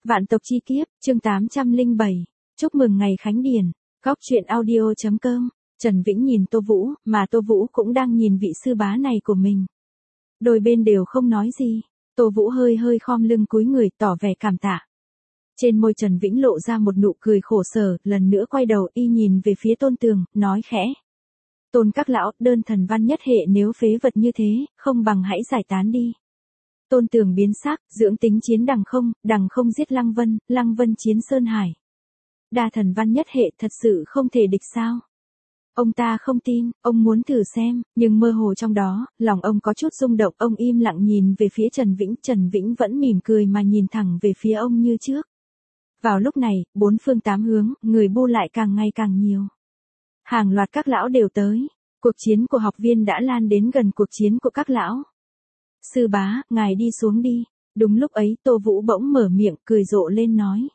Vạn tộc chi kiếp, chương 807. Chúc mừng ngày Khánh Điền. Góc truyện audio.com. Trần Vĩnh nhìn Tô Vũ, mà Tô Vũ cũng đang nhìn vị sư bá này của mình. Đôi bên đều không nói gì. Tô Vũ hơi hơi khom lưng cúi người tỏ vẻ cảm tạ. Trên môi Trần Vĩnh lộ ra một nụ cười khổ sở, lần nữa quay đầu y nhìn về phía Tôn Tường, nói khẽ. Tôn các lão, đơn thần văn nhất hệ nếu phế vật như thế, không bằng hãy giải tán đi. Tôn Tường biến sắc, dưỡng tính chiến đằng không giết Lăng Vân chiến Sơn Hải. Đa thần văn nhất hệ thật sự không thể địch sao? Ông ta không tin, ông muốn thử xem, nhưng mơ hồ trong đó, lòng ông có chút rung động, ông im lặng nhìn về phía Trần Vĩnh vẫn mỉm cười mà nhìn thẳng về phía ông như trước. Vào lúc này, bốn phương tám hướng, người bu lại càng ngày càng nhiều. Hàng loạt các lão đều tới, cuộc chiến của học viên đã lan đến gần cuộc chiến của các lão. Sư bá, ngài đi xuống đi. Đúng lúc ấy Tô Vũ bỗng mở miệng cười rộ lên nói.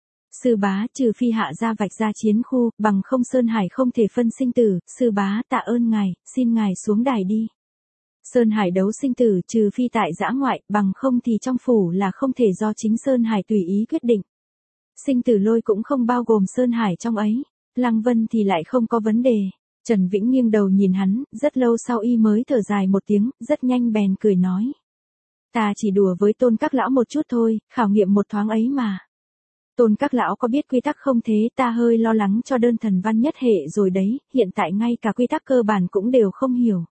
Sư bá, trừ phi hạ ra vạch ra chiến khu, bằng không Sơn Hải không thể phân sinh tử, sư bá tạ ơn ngài, xin ngài xuống đài đi. Sơn Hải đấu sinh tử trừ phi tại dã ngoại, bằng không thì trong phủ là không thể do chính Sơn Hải tùy ý quyết định. Sinh tử lôi cũng không bao gồm Sơn Hải trong ấy, Lăng Vân thì lại không có vấn đề. Trần Vĩnh nghiêng đầu nhìn hắn, rất lâu sau y mới thở dài một tiếng, rất nhanh bèn cười nói. Ta chỉ đùa với Tôn các lão một chút thôi, khảo nghiệm một thoáng ấy mà. Tôn các lão có biết quy tắc không thế, ta hơi lo lắng cho đơn thần văn nhất hệ rồi đấy, hiện tại ngay cả quy tắc cơ bản cũng đều không hiểu.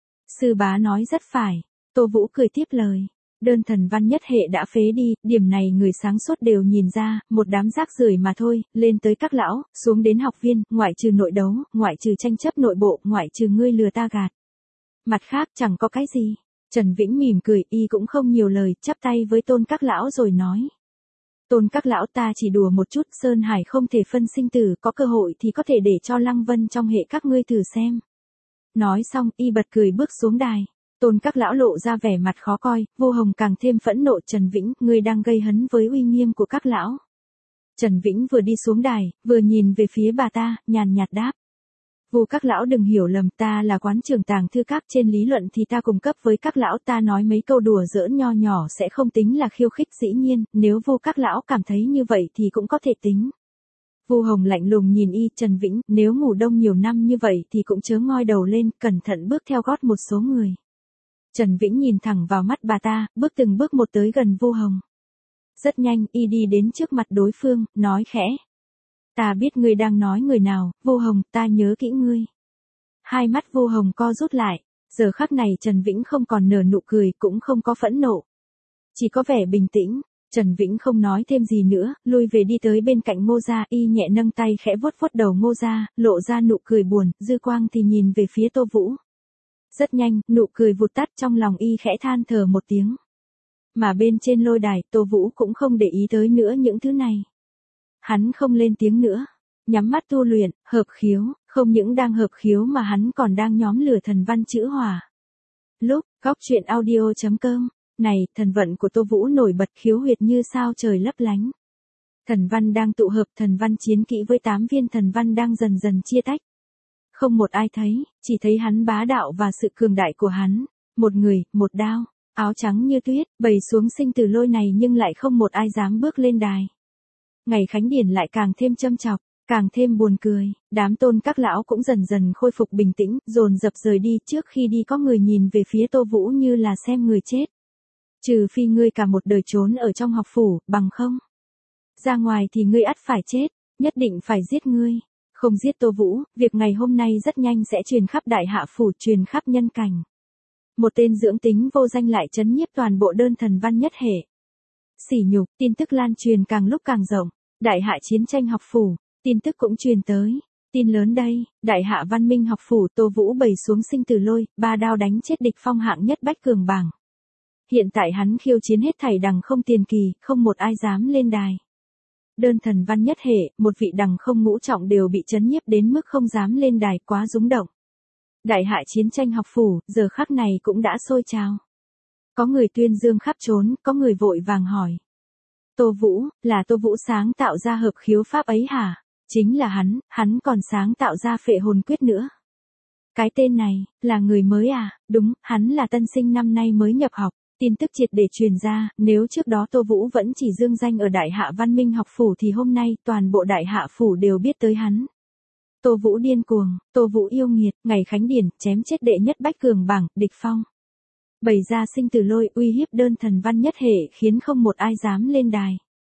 Sư bá nói rất phải, Tô Vũ cười tiếp lời. Đơn thần văn nhất hệ đã phế đi, điểm này người sáng suốt đều nhìn ra, một đám rác rưởi mà thôi, lên tới các lão, xuống đến học viên, ngoại trừ nội đấu, ngoại trừ tranh chấp nội bộ, ngoại trừ ngươi lừa ta gạt. Mặt khác chẳng có cái gì. Trần Vĩnh mỉm cười, y cũng không nhiều lời, chắp tay với Tôn các lão rồi nói. Tôn các lão, ta chỉ đùa một chút, Sơn Hải không thể phân sinh tử, có cơ hội thì có thể để cho Lăng Vân trong hệ các ngươi thử xem. Nói xong, y bật cười bước xuống đài. Tôn các lão lộ ra vẻ mặt khó coi, Vô Hồng càng thêm phẫn nộ. Trần Vĩnh, ngươi đang gây hấn với uy nghiêm của các lão. Trần Vĩnh vừa đi xuống đài, vừa nhìn về phía bà ta, nhàn nhạt đáp. Vô các lão đừng hiểu lầm, ta là quán trưởng tàng thư các, trên lý luận thì ta cùng cấp với các lão, ta nói mấy câu đùa giỡn nho nhỏ sẽ không tính là khiêu khích, dĩ nhiên, nếu vô các lão cảm thấy như vậy thì cũng có thể tính. Vô Hồng lạnh lùng nhìn y. Trần Vĩnh, nếu ngủ đông nhiều năm như vậy thì cũng chớ ngoi đầu lên, cẩn thận bước theo gót một số người. Trần Vĩnh nhìn thẳng vào mắt bà ta, bước từng bước một tới gần Vô Hồng. Rất nhanh, y đi đến trước mặt đối phương, nói khẽ. Ta biết ngươi đang nói người nào, Vô Hồng, ta nhớ kỹ ngươi. Hai mắt Vô Hồng co rút lại, giờ khắc này Trần Vĩnh không còn nở nụ cười, cũng không có phẫn nộ. Chỉ có vẻ bình tĩnh. Trần Vĩnh không nói thêm gì nữa, lui về đi tới bên cạnh Ngô Gia, y nhẹ nâng tay khẽ vuốt vuốt đầu Ngô Gia, lộ ra nụ cười buồn, dư quang thì nhìn về phía Tô Vũ. Rất nhanh, nụ cười vụt tắt, trong lòng y khẽ than thở một tiếng. Mà bên trên lôi đài, Tô Vũ cũng không để ý tới nữa những thứ này. Hắn không lên tiếng nữa, nhắm mắt tu luyện, hợp khiếu, không những đang hợp khiếu mà hắn còn đang nhóm lửa thần văn chữ hỏa. Lúc, góc truyện audio.com, này, thần vận của Tô Vũ nổi bật, khiếu huyệt như sao trời lấp lánh. Thần văn đang tụ hợp, thần văn chiến kỹ với 8 viên thần văn đang dần dần chia tách. Không một ai thấy, chỉ thấy hắn bá đạo và sự cường đại của hắn. Một người, một đao, áo trắng như tuyết, bày xuống sinh tử lôi này nhưng lại không một ai dám bước lên đài. Ngày Khánh Điền lại càng thêm châm chọc, càng thêm buồn cười, đám Tôn các lão cũng dần dần khôi phục bình tĩnh, dồn dập rời đi. Trước khi đi có người nhìn về phía Tô Vũ như là xem người chết. Trừ phi ngươi cả một đời trốn ở trong học phủ, bằng không. Ra ngoài thì ngươi ắt phải chết, nhất định phải giết ngươi. Không giết Tô Vũ, việc ngày hôm nay rất nhanh sẽ truyền khắp đại hạ phủ, truyền khắp nhân cảnh. Một tên dưỡng tính vô danh lại trấn nhiếp toàn bộ đơn thần văn nhất hệ. Sỉ nhục, tin tức lan truyền càng lúc càng rộng. Đại hạ chiến tranh học phủ, tin tức cũng truyền tới. Tin lớn đây, đại hạ văn minh học phủ, Tô Vũ bày xuống sinh tử lôi, 3 đao đánh chết địch phong hạng nhất bách cường bảng. Hiện tại hắn khiêu chiến hết thảy đằng không tiền kỳ, không một ai dám lên đài. Đơn thần văn nhất hệ, một vị đằng không ngũ trọng đều bị trấn nhiếp đến mức không dám lên đài, quá rúng động. Đại hạ chiến tranh học phủ, giờ khắc này cũng đã sôi trào. Có người tuyên dương khắp trốn, có người vội vàng hỏi. Tô Vũ, là Tô Vũ sáng tạo ra hợp khiếu pháp ấy hả? Chính là hắn còn sáng tạo ra phệ hồn quyết nữa. Cái tên này, là người mới à? Đúng, hắn là tân sinh năm nay mới nhập học. Tin tức triệt để truyền ra, nếu trước đó Tô Vũ vẫn chỉ dương danh ở Đại Hạ Văn Minh học phủ thì hôm nay toàn bộ Đại Hạ phủ đều biết tới hắn. Tô Vũ điên cuồng, Tô Vũ yêu nghiệt, ngày khánh điển, chém chết đệ nhất bách cường bảng, địch phong. Bày ra sinh tử lôi uy hiếp đơn thần văn nhất hệ khiến không một ai dám lên đài.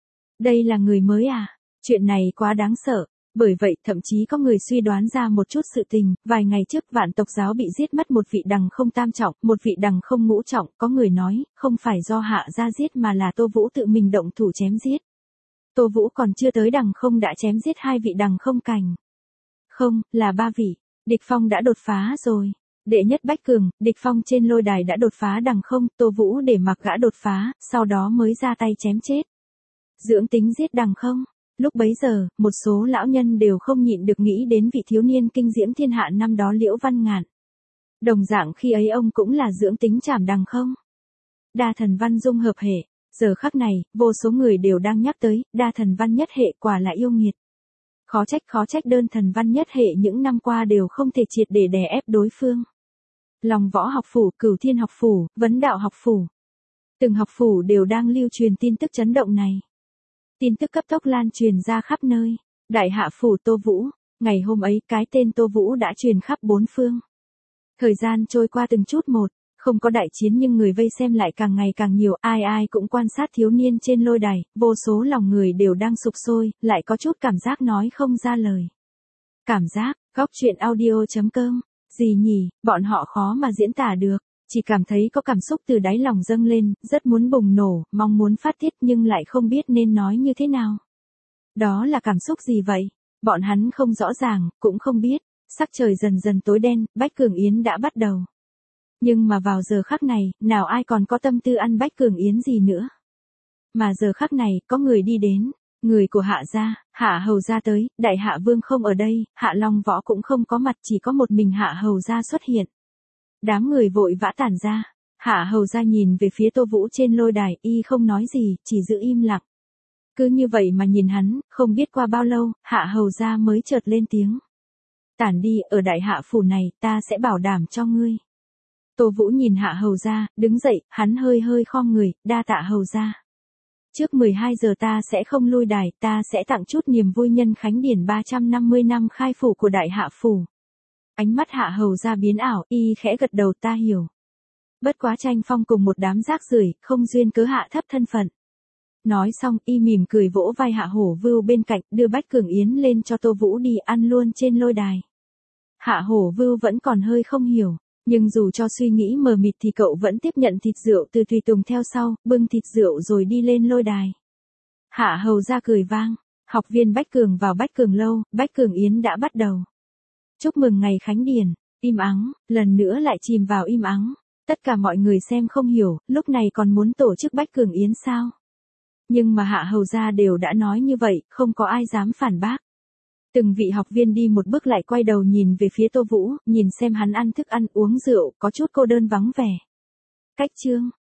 Đây là người mới à? Chuyện này quá đáng sợ. Bởi vậy thậm chí có người suy đoán ra một chút sự tình, vài ngày trước Vạn Tộc giáo bị giết mất một vị đằng không tam trọng, một vị đằng không ngũ trọng, có người nói, không phải do Hạ gia giết mà là Tô Vũ tự mình động thủ chém giết. Tô Vũ còn chưa tới đằng không đã chém giết 2 vị đằng không cảnh. Không, là 3 vị. Địch Phong đã đột phá rồi. Đệ nhất bách cường, Địch Phong trên lôi đài đã đột phá đằng không, Tô Vũ để mặc gã đột phá, sau đó mới ra tay chém chết. Dưỡng tính giết đằng không. Lúc bấy giờ, một số lão nhân đều không nhịn được nghĩ đến vị thiếu niên kinh diễm thiên hạ năm đó Liễu Văn Ngạn. Đồng dạng khi ấy ông cũng là dưỡng tính chảm đằng không. Đa thần văn dung hợp hệ, giờ khắc này, vô số người đều đang nhắc tới, đa thần văn nhất hệ quả là yêu nghiệt. Khó trách đơn thần văn nhất hệ những năm qua đều không thể triệt để đè ép đối phương. Lòng võ học phủ, Cửu Thiên học phủ, Vấn Đạo học phủ. Từng học phủ đều đang lưu truyền tin tức chấn động này. Tin tức cấp tốc lan truyền ra khắp nơi. Đại Hạ phủ Tô Vũ, ngày hôm ấy cái tên Tô Vũ đã truyền khắp 4 phương. Thời gian trôi qua từng chút một, không có đại chiến nhưng người vây xem lại càng ngày càng nhiều, ai ai cũng quan sát thiếu niên trên lôi đài, vô số lòng người đều đang sục sôi, lại có chút cảm giác nói không ra lời. Cảm giác, góc truyện audio.com, gì nhỉ, bọn họ khó mà diễn tả được. Chỉ cảm thấy có cảm xúc từ đáy lòng dâng lên, rất muốn bùng nổ, mong muốn phát tiết nhưng lại không biết nên nói như thế nào. Đó là cảm xúc gì vậy? Bọn hắn không rõ ràng, cũng không biết. Sắc trời dần dần tối đen, Bách Cường Yến đã bắt đầu. Nhưng mà vào giờ khắc này, nào ai còn có tâm tư ăn Bách Cường Yến gì nữa. Mà giờ khắc này, có người đi đến. Người của Hạ gia, Hạ hầu gia tới, Đại Hạ vương không ở đây, Hạ Long võ cũng không có mặt, chỉ có một mình Hạ hầu gia xuất hiện. Đám người vội vã tản ra. Hạ hầu gia nhìn về phía Tô Vũ trên lôi đài, y không nói gì, chỉ giữ im lặng. Cứ như vậy mà nhìn hắn, không biết qua bao lâu, Hạ hầu gia mới chợt lên tiếng. Tản đi, ở Đại Hạ phủ này, ta sẽ bảo đảm cho ngươi. Tô Vũ nhìn Hạ hầu gia, đứng dậy, hắn hơi khom người, đa tạ hầu gia. Trước 12 giờ ta sẽ không lui đài, ta sẽ tặng chút niềm vui nhân khánh điển 350 năm khai phủ của Đại Hạ phủ. Ánh mắt Hạ hầu gia biến ảo, y khẽ gật đầu, ta hiểu. Bất quá Tranh Phong cùng một đám rác rưởi, không duyên cớ hạ thấp thân phận. Nói xong, y mỉm cười vỗ vai Hạ Hổ Vưu bên cạnh, đưa Bách Cường Yến lên cho Tô Vũ đi ăn luôn trên lôi đài. Hạ Hổ Vưu vẫn còn hơi không hiểu, nhưng dù cho suy nghĩ mờ mịt thì cậu vẫn tiếp nhận thịt rượu từ tùy tùng theo sau, bưng thịt rượu rồi đi lên lôi đài. Hạ hầu gia cười vang, học viên Bách Cường vào Bách Cường lâu, Bách Cường Yến đã bắt đầu. Chúc mừng ngày khánh điển, im ắng, lần nữa lại chìm vào im ắng. Tất cả mọi người xem không hiểu, lúc này còn muốn tổ chức Bách Cường Yến sao? Nhưng mà Hạ hầu gia đều đã nói như vậy, không có ai dám phản bác. Từng vị học viên đi một bước lại quay đầu nhìn về phía Tô Vũ, nhìn xem hắn ăn thức ăn uống rượu, có chút cô đơn vắng vẻ. Cách chương,